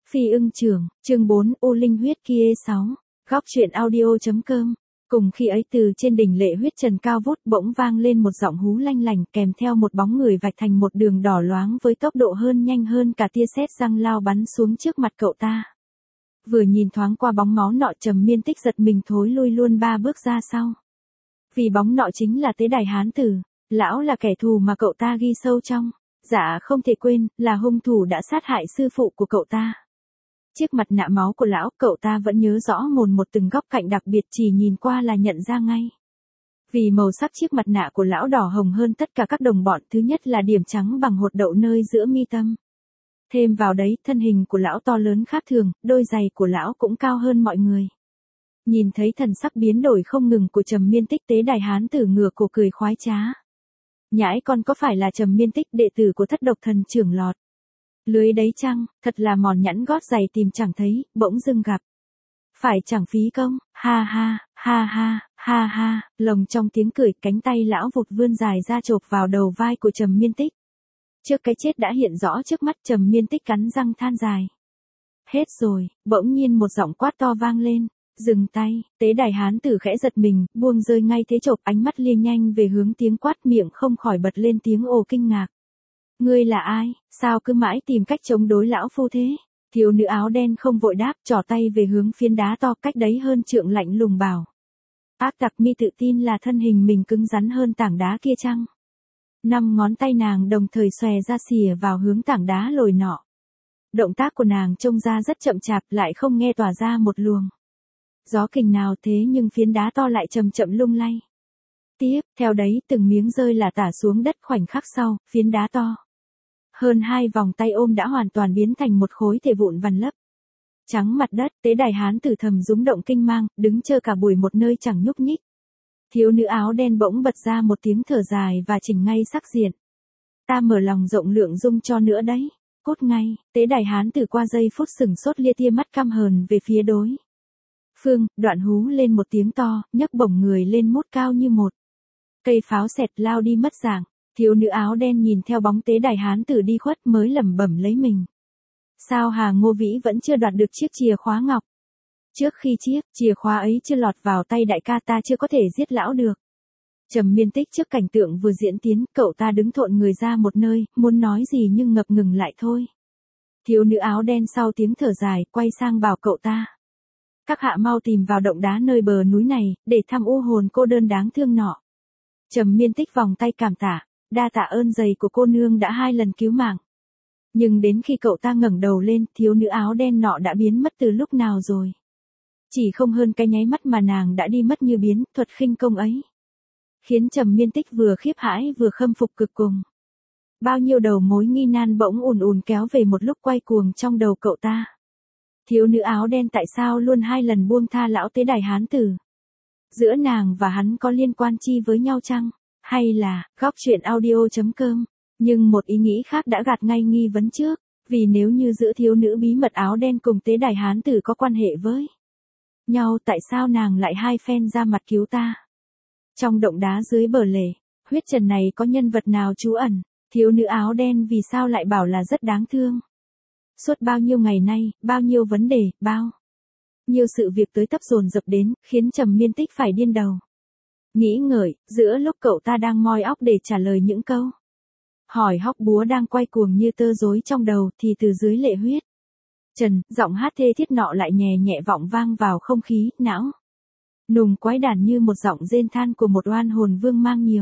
Phi ưng trường, chương 4, U Linh huyết kia 6, góc truyện audio.com. Cùng khi ấy từ trên đỉnh lệ huyết trần cao vút bỗng vang lên một giọng hú lanh lành kèm theo một bóng người vạch thành một đường đỏ loáng với tốc độ nhanh hơn cả tia sét răng lao bắn xuống trước mặt cậu ta. Vừa nhìn thoáng qua bóng máu nọ Trầm Miên Tích giật mình thối lui luôn 3 bước ra sau. Vì bóng nọ chính là Tế Đài Hán Tử, lão là kẻ thù mà cậu ta ghi sâu trong. Dạ không thể quên, là hung thủ đã sát hại sư phụ của cậu ta. Chiếc mặt nạ máu của lão, cậu ta vẫn nhớ rõ mồn một từng góc cạnh đặc biệt chỉ nhìn qua là nhận ra ngay. Vì màu sắc chiếc mặt nạ của lão đỏ hồng hơn tất cả các đồng bọn, thứ nhất là điểm trắng bằng hột đậu nơi giữa mi tâm. Thêm vào đấy, thân hình của lão to lớn khác thường, đôi giày của lão cũng cao hơn mọi người. Nhìn thấy thần sắc biến đổi không ngừng của Trầm Miên Tích, Tế Đài Hán Tử ngửa cổ cười khoái trá. Nhãi con có phải là Trầm Miên Tích đệ tử của Thất Độc Thần trưởng Lọt? Lưới đấy chăng, thật là mòn nhẵn gót giày tìm chẳng thấy, bỗng dưng gặp. Phải chẳng phí công, ha ha, ha ha, ha ha, lồng trong tiếng cười cánh tay lão vụt vươn dài ra chộp vào đầu vai của Trầm Miên Tích. Trước cái chết đã hiện rõ trước mắt Trầm Miên Tích cắn răng than dài. Hết rồi, bỗng nhiên một giọng quát to vang lên. Dừng tay, Tế Đài Hán Tử khẽ giật mình, buông rơi ngay thế chộp ánh mắt liêng nhanh về hướng tiếng quát miệng không khỏi bật lên tiếng ồ kinh ngạc. Ngươi là ai, sao cứ mãi tìm cách chống đối lão phu thế? Thiếu nữ áo đen không vội đáp, trỏ tay về hướng phiến đá to cách đấy hơn trượng lạnh lùng bảo. Ác tặc mi tự tin là thân hình mình cứng rắn hơn tảng đá kia chăng? 5 ngón tay nàng đồng thời xòe ra xìa vào hướng tảng đá lồi nọ. Động tác của nàng trông ra rất chậm chạp lại không nghe tỏa ra một luồng gió kình nào thế nhưng phiến đá to lại chậm chậm lung lay. Tiếp, theo đấy từng miếng rơi là tả xuống đất khoảnh khắc sau, phiến đá to. Hơn 2 vòng tay ôm đã hoàn toàn biến thành một khối thể vụn vằn lấp. Trắng mặt đất, Tế Đài Hán Tử thầm rúng động kinh mang, đứng chờ cả buổi một nơi chẳng nhúc nhích. Thiếu nữ áo đen bỗng bật ra một tiếng thở dài và chỉnh ngay sắc diện. Ta mở lòng rộng lượng dung cho nữa đấy. Cốt ngay, Tế Đài Hán Tử qua giây phút sừng sốt lia tia mắt căm hờn về phía đối phương, đoạn hú lên một tiếng to, nhấc bổng người lên mút cao như một cây pháo xẹt lao đi mất dạng. Thiếu nữ áo đen nhìn theo bóng Tế Đài Hán Tử đi khuất mới lẩm bẩm lấy mình. Sao Hà Ngô Vĩ vẫn chưa đoạt được chiếc chìa khóa ngọc? Trước khi chiếc chìa khóa ấy chưa lọt vào tay đại ca ta chưa có thể giết lão được. Trầm Miên Tích trước cảnh tượng vừa diễn tiến, cậu ta đứng thộn người ra một nơi, muốn nói gì nhưng ngập ngừng lại thôi. Thiếu nữ áo đen sau tiếng thở dài, quay sang bảo cậu ta. Các hạ mau tìm vào động đá nơi bờ núi này, để thăm u hồn cô đơn đáng thương nọ. Trầm Miên Tích vòng tay cảm tạ, đa tạ ơn dày của cô nương đã 2 lần cứu mạng. Nhưng đến khi cậu ta ngẩng đầu lên, thiếu nữ áo đen nọ đã biến mất từ lúc nào rồi. Chỉ không hơn cái nháy mắt mà nàng đã đi mất như biến, thuật khinh công ấy khiến Trầm Miên Tích vừa khiếp hãi vừa khâm phục cực cùng. Bao nhiêu đầu mối nghi nan bỗng ùn ùn kéo về một lúc quay cuồng trong đầu cậu ta. Thiếu nữ áo đen tại sao luôn 2 lần buông tha lão Tế Đài Hán Tử? Giữa nàng và hắn có liên quan chi với nhau chăng? Hay là, góc truyện audio.com? Nhưng một ý nghĩ khác đã gạt ngay nghi vấn trước, vì nếu như giữa thiếu nữ bí mật áo đen cùng Tế Đài Hán Tử có quan hệ với nhau, tại sao nàng lại 2 phen ra mặt cứu ta? Trong động đá dưới bờ lề, huyết trần này có nhân vật nào trú ẩn? Thiếu nữ áo đen vì sao lại bảo là rất đáng thương? Suốt bao nhiêu ngày nay, bao nhiêu vấn đề, bao nhiêu sự việc tới tấp dồn dập đến, khiến Trầm Miên Tích phải điên đầu. Nghĩ ngợi, giữa lúc cậu ta đang moi óc để trả lời những câu hỏi hóc búa đang quay cuồng như tơ rối trong đầu, thì từ dưới lệ huyết trần, giọng hát thê thiết nọ lại nhẹ nhẹ vọng vang vào không khí, não nùng quái đản như một giọng rên than của một oan hồn vương mang nhiều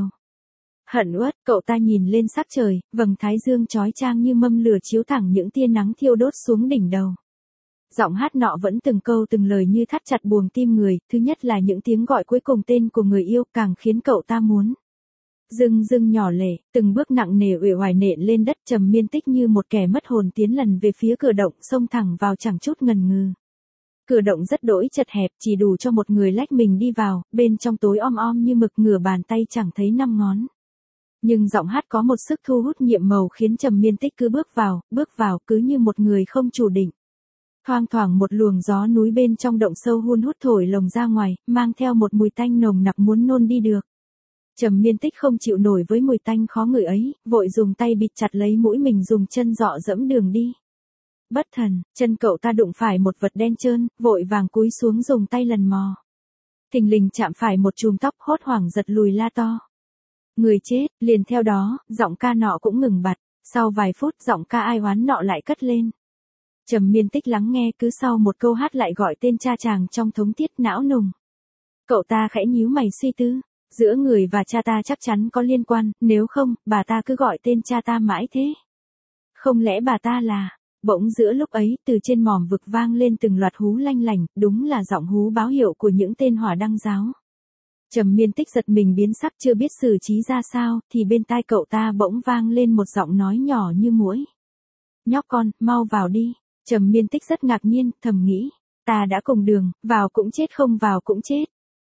hận uất. Cậu ta nhìn lên sắc trời, vầng thái dương chói chang như mâm lửa chiếu thẳng những tia nắng thiêu đốt xuống đỉnh đầu. Giọng hát nọ vẫn từng câu từng lời như thắt chặt buồng tim người, thứ nhất là những tiếng gọi cuối cùng tên của người yêu càng khiến cậu ta muốn rưng rưng nhỏ lệ, từng bước nặng nề uể oải nện lên đất. Trầm Miên Tích như một kẻ mất hồn tiến lần về phía cửa động, xông thẳng vào chẳng chút ngần ngừ. Cửa động rất đỗi chật hẹp, chỉ đủ cho một người lách mình đi vào, bên trong tối om om như mực, ngửa bàn tay chẳng thấy 5 ngón. Nhưng giọng hát có một sức thu hút nhiệm màu khiến Trầm Miên Tích cứ bước vào, cứ như một người không chủ định. Thoang thoảng một luồng gió núi bên trong động sâu hun hút thổi lồng ra ngoài, mang theo một mùi tanh nồng nặc muốn nôn đi được. Trầm Miên Tích không chịu nổi với mùi tanh khó ngửi ấy, vội dùng tay bịt chặt lấy mũi mình, dùng chân dọ dẫm đường đi. Bất thần, chân cậu ta đụng phải một vật đen trơn, vội vàng cúi xuống dùng tay lần mò. Thình lình chạm phải một chùm tóc, hốt hoảng giật lùi la to. Người chết, liền theo đó, giọng ca nọ cũng ngừng bặt, sau vài phút giọng ca ai oán nọ lại cất lên. Trầm Miên Tích lắng nghe, cứ sau một câu hát lại gọi tên cha chàng trong thống tiết não nùng. Cậu ta khẽ nhíu mày suy tư, giữa người và cha ta chắc chắn có liên quan, nếu không, bà ta cứ gọi tên cha ta mãi thế. Không lẽ bà ta là... Bỗng giữa lúc ấy, từ trên mỏm vực vang lên từng loạt hú lanh lành, đúng là giọng hú báo hiệu của những tên hỏa đăng giáo. Trầm Miên Tích giật mình biến sắc, chưa biết xử trí ra sao, thì bên tai cậu ta bỗng vang lên một giọng nói nhỏ như muỗi. Nhóc con, mau vào đi. Trầm Miên Tích rất ngạc nhiên, thầm nghĩ, ta đã cùng đường, vào cũng chết không vào cũng chết.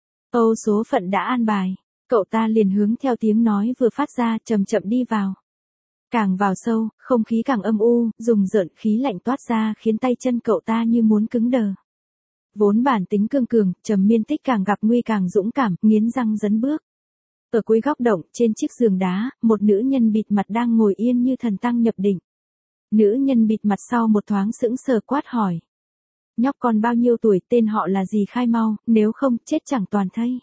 Âu số phận đã an bài. Cậu ta liền hướng theo tiếng nói vừa phát ra, chậm chậm đi vào. Càng vào sâu, không khí càng âm u, rùng rợn, khí lạnh toát ra khiến tay chân cậu ta như muốn cứng đờ. Vốn bản tính cương cường, Trầm Miên Tích càng gặp nguy càng dũng cảm, nghiến răng dấn bước. Ở cuối góc động, trên chiếc giường đá, một nữ nhân bịt mặt đang ngồi yên như thần tăng nhập định. Nữ nhân bịt mặt sau một thoáng sững sờ quát hỏi. Nhóc con bao nhiêu tuổi, tên họ là gì khai mau, nếu không, chết chẳng toàn thây.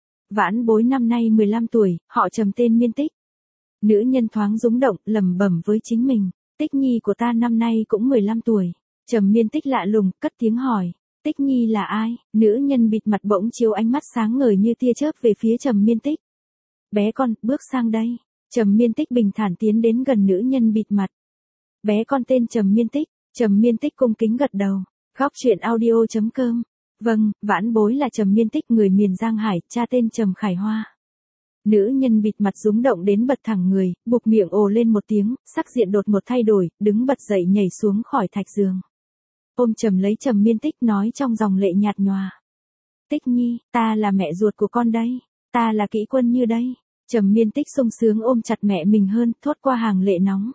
Vãn bối năm nay 15 tuổi, họ Trầm tên Miên Tích. Nữ nhân thoáng rúng động, lẩm bẩm với chính mình, Tích Nhi của ta năm nay cũng 15 tuổi. Trầm Miên Tích lạ lùng, cất tiếng hỏi, Tích Nhi là ai? Nữ nhân bịt mặt bỗng chiếu ánh mắt sáng ngời như tia chớp về phía Trầm Miên Tích. Bé con, bước sang đây. Trầm Miên Tích bình thản tiến đến gần nữ nhân bịt mặt. Bé con tên Trầm Miên Tích. Trầm Miên Tích cung kính gật đầu. Góc truyện audio.com. Vâng, vãn bối là Trầm Miên Tích, người miền Giang Hải, cha tên Trầm Khải Hoa. Nữ nhân bịt mặt rúng động đến bật thẳng người, buộc miệng ồ lên một tiếng, sắc diện đột ngột thay đổi, đứng bật dậy nhảy xuống khỏi thạch giường. Ôm chầm lấy Trầm Miên Tích nói trong dòng lệ nhạt nhòa. Tích Nhi, ta là mẹ ruột của con đây, ta là Kỹ Quân Như đây. Trầm Miên Tích sung sướng ôm chặt mẹ mình hơn, thốt qua hàng lệ nóng.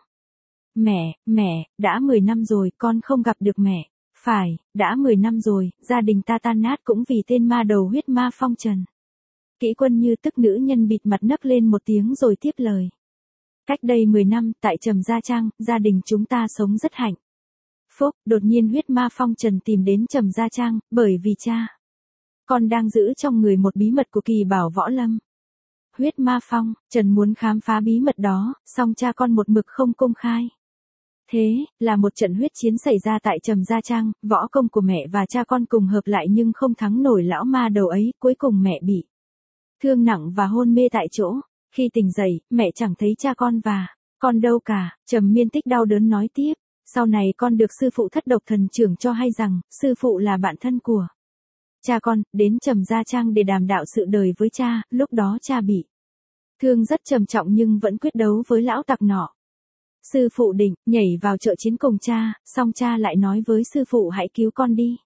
Mẹ, đã 10 năm rồi, con không gặp được mẹ. Phải, đã 10 năm rồi, gia đình ta tan nát cũng vì tên ma đầu huyết ma phong trần. Kỹ Quân Như tức nữ nhân bịt mặt nấc lên một tiếng rồi tiếp lời. Cách đây 10 năm, tại Trầm Gia Trang, gia đình chúng ta sống rất hạnh phúc, đột nhiên huyết ma phong trần tìm đến Trầm Gia Trang, bởi vì cha con đang giữ trong người một bí mật của kỳ bảo võ lâm. Huyết ma phong trần muốn khám phá bí mật đó, song cha con một mực không công khai. Thế, là một trận huyết chiến xảy ra tại Trầm Gia Trang, võ công của mẹ và cha con cùng hợp lại nhưng không thắng nổi lão ma đầu ấy, cuối cùng mẹ bị thương nặng và hôn mê tại chỗ. Khi tỉnh dậy, mẹ chẳng thấy cha con và con đâu cả. Trầm Miên Tích đau đớn nói tiếp, sau này con được sư phụ Thất Độc Thần Trưởng cho hay rằng, sư phụ là bạn thân của cha con, đến Trầm Gia Trang để đàm đạo sự đời với cha, lúc đó cha bị thương rất trầm trọng nhưng vẫn quyết đấu với lão tặc nọ. Sư phụ định nhảy vào trợ chiến cùng cha, song cha lại nói với sư phụ hãy cứu con đi.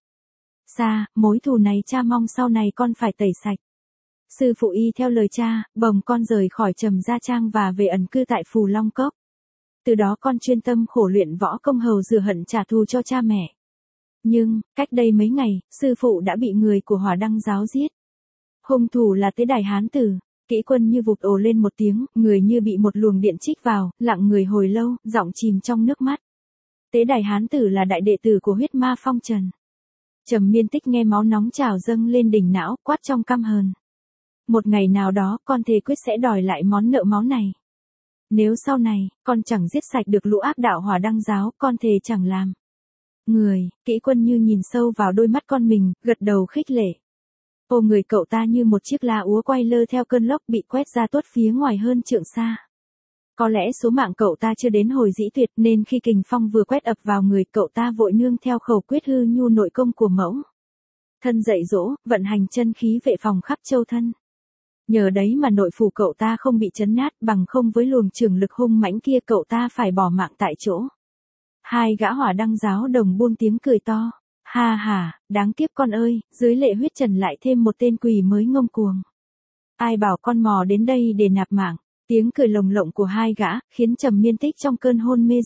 Mối thù này cha mong sau này con phải tẩy sạch. Sư phụ y theo lời cha, bồng con rời khỏi Trầm Gia Trang và về ẩn cư tại Phù Long Cốc. Từ đó con chuyên tâm khổ luyện võ công hầu rửa hận trả thù cho cha mẹ. Nhưng, cách đây mấy ngày, sư phụ đã bị người của Hỏa Đăng giáo giết. Hung thủ là Tế Đài Hán Tử. Kỹ Quân Như vụt ồ lên một tiếng, người như bị một luồng điện trích vào, lặng người hồi lâu, giọng chìm trong nước mắt. Tế Đài Hán Tử là đại đệ tử của huyết ma phong trần. Trầm Miên Tích nghe máu nóng trào dâng lên đỉnh não, quát trong căm hờn. Một ngày nào đó, con thề quyết sẽ đòi lại món nợ máu này. Nếu sau này, con chẳng giết sạch được lũ ác đạo Hỏa Đăng giáo, con thề chẳng làm người. Kỹ Quân Như nhìn sâu vào đôi mắt con mình, gật đầu khích lệ. Ôm người cậu ta như một chiếc lá úa quay lơ theo cơn lốc bị quét ra tuốt phía ngoài hơn trượng xa. Có lẽ số mạng cậu ta chưa đến hồi dĩ tuyệt nên khi kình phong vừa quét ập vào người cậu ta vội nương theo khẩu quyết hư nhu nội công của mẫu thân dạy dỗ, vận hành chân khí vệ phòng khắp châu thân. Nhờ đấy mà nội phủ cậu ta không bị chấn nát, bằng không với luồng trường lực hung mãnh kia cậu ta phải bỏ mạng tại chỗ. Hai gã Hỏa Đăng giáo đồng buông tiếng cười to. Ha ha, đáng kiếp con ơi, dưới lệ huyết trần lại thêm một tên quỷ mới ngông cuồng. Ai bảo con mò đến đây để nạp mạng. Tiếng cười lồng lộng của hai gã, khiến Trầm Miên Tích trong cơn hôn mê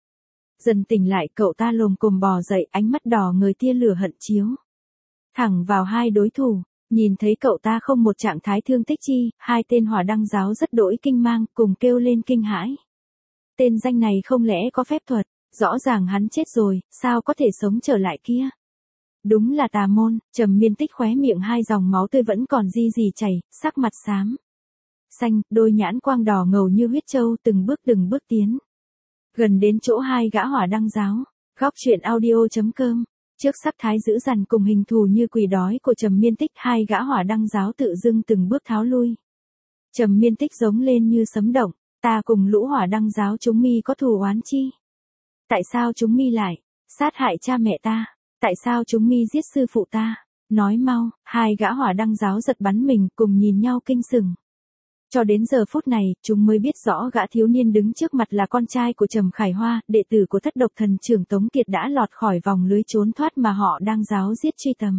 dần tỉnh lại, cậu ta lồm cồm bò dậy, ánh mắt đỏ ngời tia lửa hận chiếu thẳng vào hai đối thủ. Nhìn thấy cậu ta không một trạng thái thương tích chi, hai tên Hỏa Đăng giáo rất đỗi kinh mang, cùng kêu lên kinh hãi. Tên danh này không lẽ có phép thuật? Rõ ràng hắn chết rồi, sao có thể sống trở lại kia? Đúng là tà môn. Trầm Miên Tích khóe miệng hai dòng máu tươi vẫn còn ri rì chảy, sắc mặt xám xanh, đôi nhãn quang đỏ ngầu như huyết châu, từng bước tiến. Gần đến chỗ hai gã hỏa đăng giáo. Góc truyện audio.com. Trước sắc thái dữ dằn cùng hình thù như quỷ đói của Trầm Miên Tích, hai gã hỏa đăng giáo tự dưng từng bước tháo lui. Trầm Miên Tích giống lên như sấm động, ta cùng lũ hỏa đăng giáo chúng mi có thù oán chi? Tại sao chúng mi lại sát hại cha mẹ ta? Tại sao chúng mi giết sư phụ ta? Nói mau. Hai gã hỏa đăng giáo giật bắn mình, cùng nhìn nhau kinh sừng. Cho đến giờ phút này, chúng mới biết rõ gã thiếu niên đứng trước mặt là con trai của Trầm Khải Hoa, đệ tử của thất độc thần trưởng Tống Kiệt đã lọt khỏi vòng lưới trốn thoát mà họ đang giáo giết truy tầm.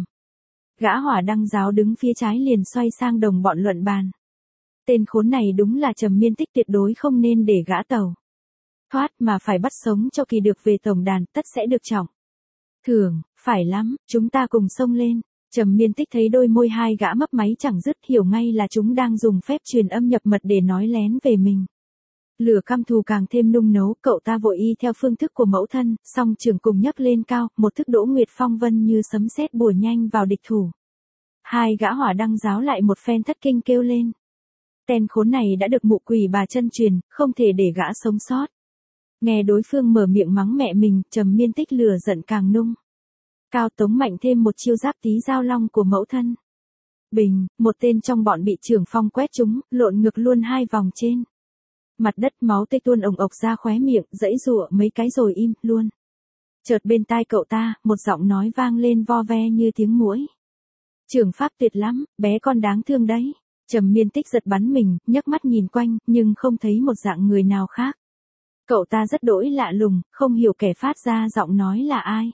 Gã hỏa đăng giáo đứng phía trái liền xoay sang đồng bọn luận bàn. Tên khốn này đúng là Trầm Miên Tích, tuyệt đối không nên để gã tẩu thoát mà phải bắt sống cho kỳ được về tổng đàn, tất sẽ được trọng thưởng. Phải lắm, chúng ta cùng xông lên. Trầm Miên Tích thấy đôi môi hai gã mấp máy chẳng dứt, hiểu ngay là chúng đang dùng phép truyền âm nhập mật để nói lén về mình. Lửa căm thù càng thêm nung nấu, cậu ta vội y theo phương thức của mẫu thân, song trường cùng nhấc lên cao, một thức Đỗ Nguyệt Phong vân như sấm sét bùa nhanh vào địch thủ. Hai gã hỏa đăng giáo lại một phen thất kinh kêu lên. Tên khốn này đã được mụ quỷ bà chân truyền, không thể để gã sống sót. Nghe đối phương mở miệng mắng mẹ mình, Trầm Miên Tích lửa giận càng nung. Cao tống mạnh thêm một chiêu giáp tí giao long của mẫu thân. Bình, một tên trong bọn bị trưởng phong quét trúng, lộn ngược luôn hai vòng trên mặt đất, máu tươi tuôn ồng ộc ra khóe miệng, giãy giụa mấy cái rồi im luôn. Chợt bên tai cậu ta, một giọng nói vang lên vo ve như tiếng muỗi. Trưởng pháp tuyệt lắm, bé con đáng thương đấy. Trầm Miên Tích giật bắn mình, nhấc mắt nhìn quanh, nhưng không thấy một dạng người nào khác. Cậu ta rất đỗi lạ lùng, không hiểu kẻ phát ra giọng nói là ai.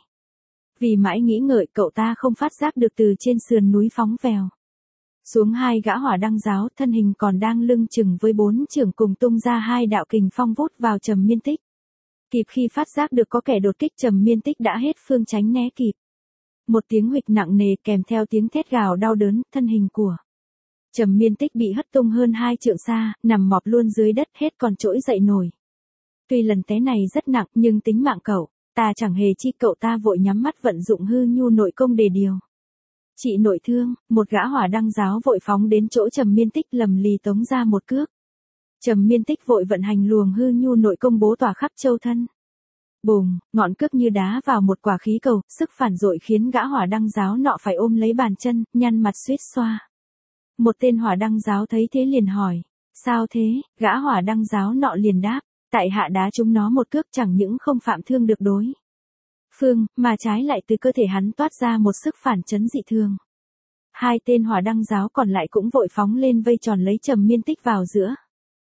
Vì mãi nghĩ ngợi, cậu ta không phát giác được từ trên sườn núi phóng vèo xuống hai gã hỏa đăng giáo, thân hình còn đang lưng chừng với bốn trưởng cùng tung ra hai đạo kình phong vút vào Trầm Miên Tích. Kịp khi phát giác được có kẻ đột kích, Trầm Miên Tích đã hết phương tránh né kịp. Một tiếng huỵch nặng nề kèm theo tiếng thét gào đau đớn, thân hình của Trầm Miên Tích bị hất tung hơn 2 trượng xa, nằm mọp luôn dưới đất, hết còn trỗi dậy nổi. Tuy lần té này rất nặng, nhưng tính mạng cậu ta chẳng hề chi. Cậu ta vội nhắm mắt vận dụng hư nhu nội công để điều trị nội thương. Một gã hỏa đăng giáo vội phóng đến chỗ Trầm Miên Tích, lầm lì tống ra một cước. Trầm Miên Tích vội vận hành luồng hư nhu nội công bố tỏa khắp châu thân. Bùng, ngọn cước như đá vào một quả khí cầu, sức phản dội khiến gã hỏa đăng giáo nọ phải ôm lấy bàn chân, nhăn mặt suýt xoa. Một tên hỏa đăng giáo thấy thế liền hỏi, sao thế? Gã hỏa đăng giáo nọ liền đáp, tại hạ đá chúng nó một cước chẳng những không phạm thương được đối phương, mà trái lại từ cơ thể hắn toát ra một sức phản chấn dị thường. Hai tên hỏa đăng giáo còn lại cũng vội phóng lên vây tròn lấy Trầm Miên Tích vào giữa.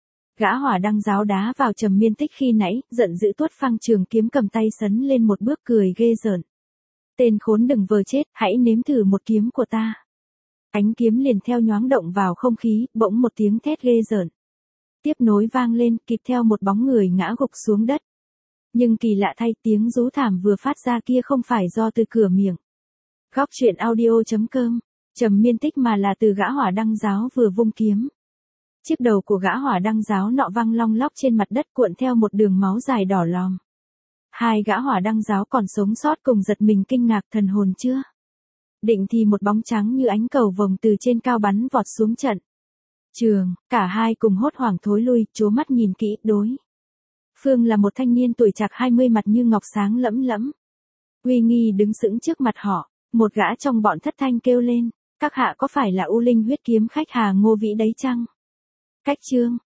Gã hỏa đăng giáo đá vào Trầm Miên Tích khi nãy, giận dữ tuốt phăng trường kiếm cầm tay sấn lên một bước, cười ghê rợn. Tên khốn đừng vờ chết, hãy nếm thử một kiếm của ta. Ánh kiếm liền theo nhoáng động vào không khí, bỗng một tiếng thét ghê rợn tiếp nối vang lên, kịp theo một bóng người ngã gục xuống đất. Nhưng kỳ lạ thay, tiếng rú thảm vừa phát ra kia không phải do từ cửa miệng Góc truyện audio.com Trầm Miên Tích mà là từ gã hỏa đăng giáo vừa vung kiếm. Chiếc đầu của gã hỏa đăng giáo nọ văng long lóc trên mặt đất, cuộn theo một đường máu dài đỏ lòm. Hai gã hỏa đăng giáo còn sống sót cùng giật mình kinh ngạc, thần hồn chưa định thì một bóng trắng như ánh cầu vồng từ trên cao bắn vọt xuống trận trường. Cả hai cùng hốt hoảng thối lui, trố mắt nhìn kỹ. Đối phương là một thanh niên tuổi chạc 20, mặt như ngọc sáng lẫm lẫm, uy nghi đứng sững trước mặt họ. Một gã trong bọn thất thanh kêu lên, các hạ có phải là U Linh huyết kiếm khách Hà Ngô Vĩ đấy chăng? Cách chương